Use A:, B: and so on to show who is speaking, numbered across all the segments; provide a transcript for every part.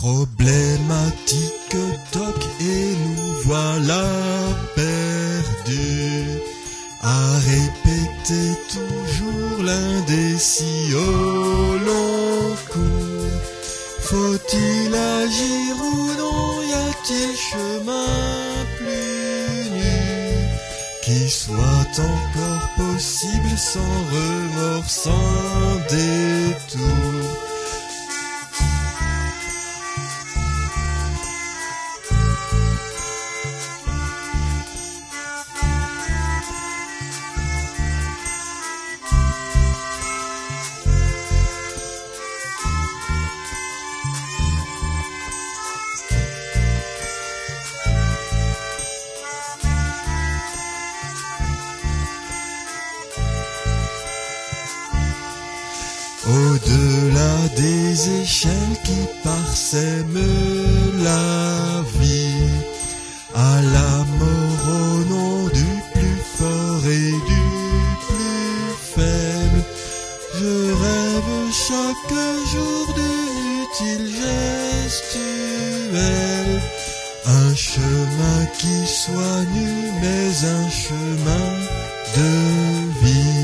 A: Problématique toc et nous voilà perdus à répéter toujours l'indécis au long cours. Faut-il agir ou non? Y a-t-il chemin plus nu qui soit encore possible sans remords, sans détour? Au-delà des échelles qui parsèment la vie, à la mort au nom du plus fort et du plus faible, je rêve chaque jour d'une utile gestuelle, un chemin qui soit nu mais un chemin de vie.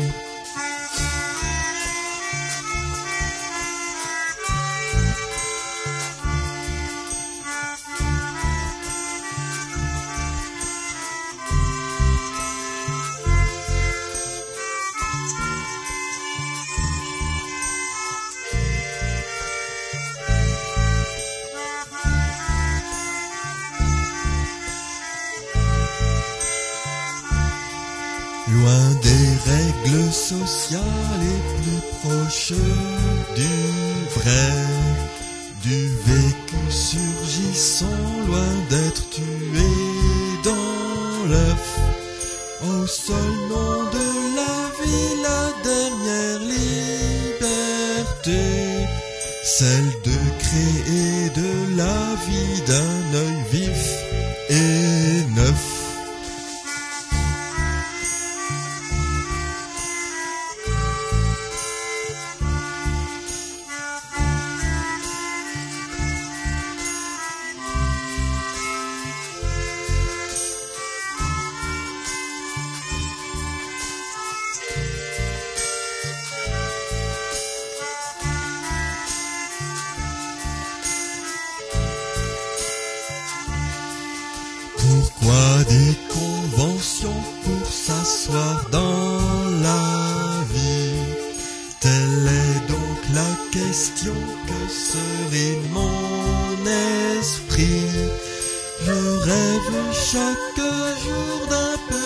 A: Loin des règles sociales et plus proche du vrai, du vécu surgissant, loin d'être tué dans l'œuf. Au seul nom de la vie, la dernière liberté, celle de créer de la vie d'un œil vif et neuf. Pourquoi des conventions pour s'asseoir dans la vie? Telle est donc la question que serine mon esprit. Je rêve chaque jour d'un peu